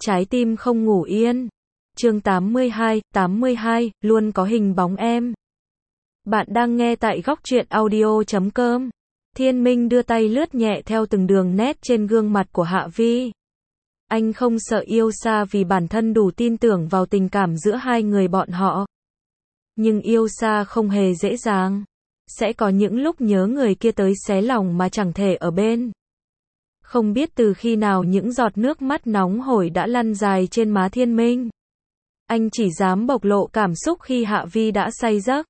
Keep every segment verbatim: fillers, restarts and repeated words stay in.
Trái tim không ngủ yên. Chương tám mươi hai, tám mươi hai, luôn có hình bóng em. Bạn đang nghe tại góc truyện audio chấm com. Thiên Minh đưa tay lướt nhẹ theo từng đường nét trên gương mặt của Hạ Vi. Anh không sợ yêu xa vì bản thân đủ tin tưởng vào tình cảm giữa hai người bọn họ. Nhưng yêu xa không hề dễ dàng. Sẽ có những lúc nhớ người kia tới xé lòng mà chẳng thể ở bên. Không biết từ khi nào những giọt nước mắt nóng hổi đã lăn dài trên má Thiên Minh. Anh chỉ dám bộc lộ cảm xúc khi Hạ Vi đã say giấc.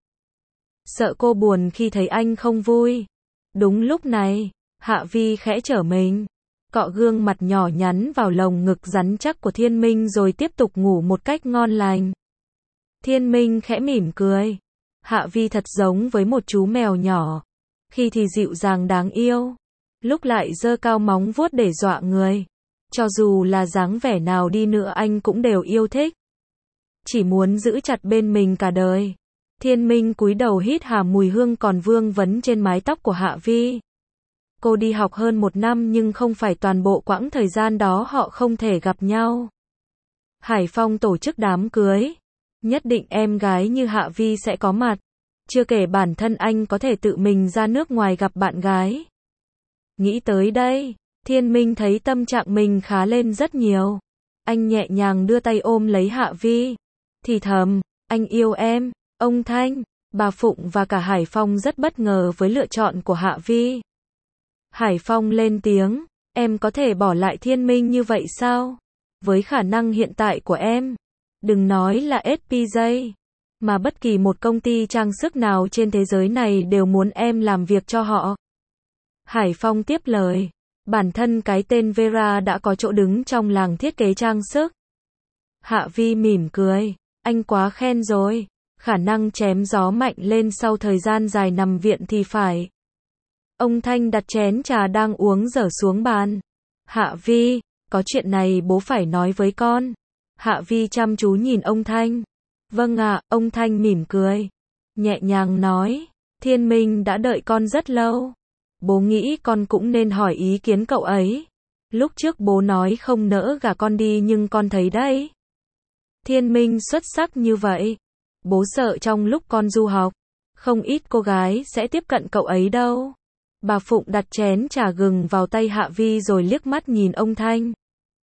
Sợ cô buồn khi thấy anh không vui. Đúng lúc này, Hạ Vi khẽ trở mình, cọ gương mặt nhỏ nhắn vào lồng ngực rắn chắc của Thiên Minh rồi tiếp tục ngủ một cách ngon lành. Thiên Minh khẽ mỉm cười. Hạ Vi thật giống với một chú mèo nhỏ. Khi thì dịu dàng đáng yêu, lúc lại giơ cao móng vuốt để dọa người. Cho dù là dáng vẻ nào đi nữa anh cũng đều yêu thích. Chỉ muốn giữ chặt bên mình cả đời. Thiên Minh cúi đầu hít hà mùi hương còn vương vấn trên mái tóc của Hạ Vi. Cô đi học hơn một năm nhưng không phải toàn bộ quãng thời gian đó họ không thể gặp nhau. Hải Phong tổ chức đám cưới. Nhất định em gái như Hạ Vi sẽ có mặt. Chưa kể bản thân anh có thể tự mình ra nước ngoài gặp bạn gái. Nghĩ tới đây, Thiên Minh thấy tâm trạng mình khá lên rất nhiều. Anh nhẹ nhàng đưa tay ôm lấy Hạ Vi. Thì thầm, anh yêu em. Ông Thanh, bà Phụng và cả Hải Phong rất bất ngờ với lựa chọn của Hạ Vi. Hải Phong lên tiếng, em có thể bỏ lại Thiên Minh như vậy sao? Với khả năng hiện tại của em, đừng nói là ét pê giê, mà bất kỳ một công ty trang sức nào trên thế giới này đều muốn em làm việc cho họ. Hải Phong tiếp lời, bản thân cái tên Vera đã có chỗ đứng trong làng thiết kế trang sức. Hạ Vi mỉm cười, anh quá khen rồi, khả năng chém gió mạnh lên sau thời gian dài nằm viện thì phải. Ông Thanh đặt chén trà đang uống dở xuống bàn. Hạ Vi, có chuyện này bố phải nói với con. Hạ Vi chăm chú nhìn ông Thanh. Vâng ạ, ông Thanh mỉm cười. Nhẹ nhàng nói, Thiên Minh đã đợi con rất lâu. Bố nghĩ con cũng nên hỏi ý kiến cậu ấy. Lúc trước bố nói không nỡ gả con đi nhưng con thấy đấy. Thiên Minh xuất sắc như vậy. Bố sợ trong lúc con du học, không ít cô gái sẽ tiếp cận cậu ấy đâu. Bà Phụng đặt chén trà gừng vào tay Hạ Vi rồi liếc mắt nhìn ông Thanh.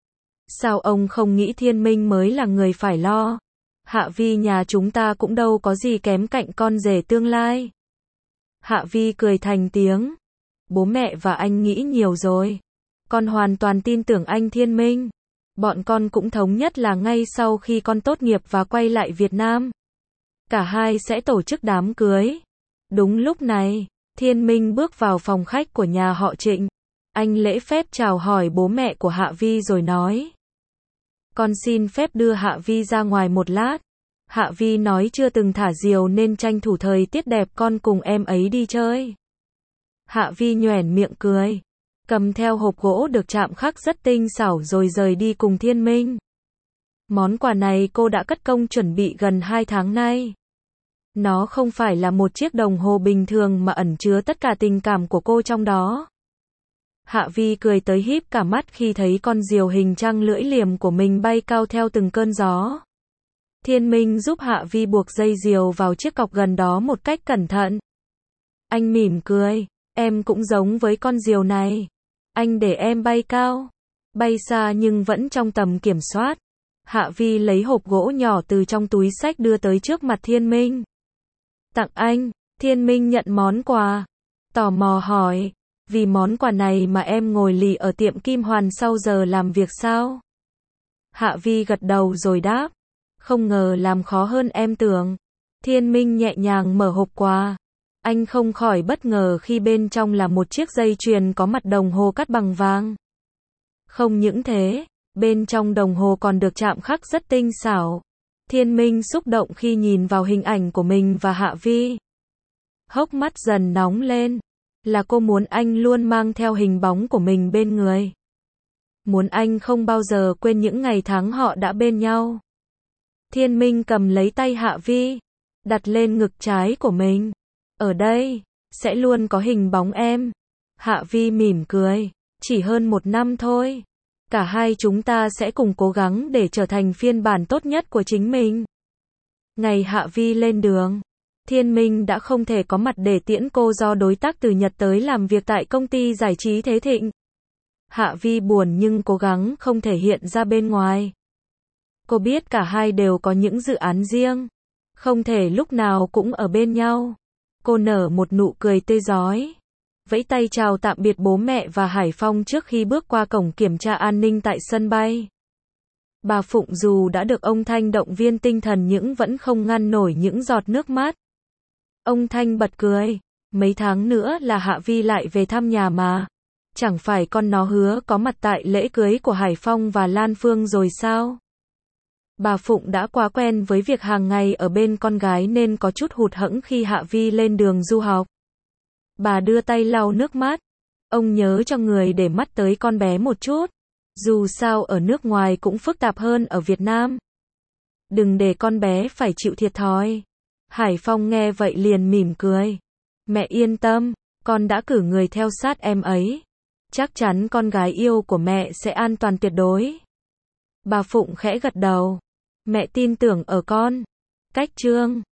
Sao ông không nghĩ Thiên Minh mới là người phải lo? Hạ Vi nhà chúng ta cũng đâu có gì kém cạnh con rể tương lai. Hạ Vi cười thành tiếng. Bố mẹ và anh nghĩ nhiều rồi. Con hoàn toàn tin tưởng anh Thiên Minh. Bọn con cũng thống nhất là ngay sau khi con tốt nghiệp và quay lại Việt Nam, cả hai sẽ tổ chức đám cưới. Đúng lúc này, Thiên Minh bước vào phòng khách của nhà họ Trịnh. Anh lễ phép chào hỏi bố mẹ của Hạ Vi rồi nói. Con xin phép đưa Hạ Vi ra ngoài một lát. Hạ Vi nói chưa từng thả diều nên tranh thủ thời tiết đẹp con cùng em ấy đi chơi. Hạ Vi nhoẻn miệng cười, cầm theo hộp gỗ được chạm khắc rất tinh xảo rồi rời đi cùng Thiên Minh. Món quà này cô đã cất công chuẩn bị gần hai tháng nay. Nó không phải là một chiếc đồng hồ bình thường mà ẩn chứa tất cả tình cảm của cô trong đó. Hạ Vi cười tới híp cả mắt khi thấy con diều hình trăng lưỡi liềm của mình bay cao theo từng cơn gió. Thiên Minh giúp Hạ Vi buộc dây diều vào chiếc cọc gần đó một cách cẩn thận. Anh mỉm cười, em cũng giống với con diều này. Anh để em bay cao, bay xa nhưng vẫn trong tầm kiểm soát. Hạ Vi lấy hộp gỗ nhỏ từ trong túi xách đưa tới trước mặt Thiên Minh. Tặng anh. Thiên Minh nhận món quà, tò mò hỏi, vì món quà này mà em ngồi lì ở tiệm Kim Hoàn sau giờ làm việc sao? Hạ Vi gật đầu rồi đáp, không ngờ làm khó hơn em tưởng. Thiên Minh nhẹ nhàng mở hộp quà. Anh không khỏi bất ngờ khi bên trong là một chiếc dây chuyền có mặt đồng hồ cắt bằng vàng. Không những thế, bên trong đồng hồ còn được chạm khắc rất tinh xảo. Thiên Minh xúc động khi nhìn vào hình ảnh của mình và Hạ Vi. Hốc mắt dần nóng lên. Là cô muốn anh luôn mang theo hình bóng của mình bên người. Muốn anh không bao giờ quên những ngày tháng họ đã bên nhau. Thiên Minh cầm lấy tay Hạ Vi, đặt lên ngực trái của mình. Ở đây, sẽ luôn có hình bóng em. Hạ Vi mỉm cười, chỉ hơn một năm thôi. Cả hai chúng ta sẽ cùng cố gắng để trở thành phiên bản tốt nhất của chính mình. Ngày Hạ Vi lên đường, Thiên Minh đã không thể có mặt để tiễn cô do đối tác từ Nhật tới làm việc tại công ty giải trí Thế Thịnh. Hạ Vi buồn nhưng cố gắng không thể hiện ra bên ngoài. Cô biết cả hai đều có những dự án riêng, không thể lúc nào cũng ở bên nhau. Cô nở một nụ cười tươi rói, vẫy tay chào tạm biệt bố mẹ và Hải Phong trước khi bước qua cổng kiểm tra an ninh tại sân bay. Bà Phụng dù đã được ông Thanh động viên tinh thần nhưng vẫn không ngăn nổi những giọt nước mắt. Ông Thanh bật cười, mấy tháng nữa là Hạ Vi lại về thăm nhà mà. Chẳng phải con nó hứa có mặt tại lễ cưới của Hải Phong và Lan Phương rồi sao? Bà Phụng đã quá quen với việc hàng ngày ở bên con gái nên có chút hụt hẫng khi Hạ Vi lên đường du học. Bà đưa tay lau nước mắt. Ông nhớ cho người để mắt tới con bé một chút. Dù sao ở nước ngoài cũng phức tạp hơn ở Việt Nam. Đừng để con bé phải chịu thiệt thòi. Hải Phong nghe vậy liền mỉm cười. Mẹ yên tâm, con đã cử người theo sát em ấy. Chắc chắn con gái yêu của mẹ sẽ an toàn tuyệt đối. Bà Phụng khẽ gật đầu. Mẹ tin tưởng ở con. Cách chương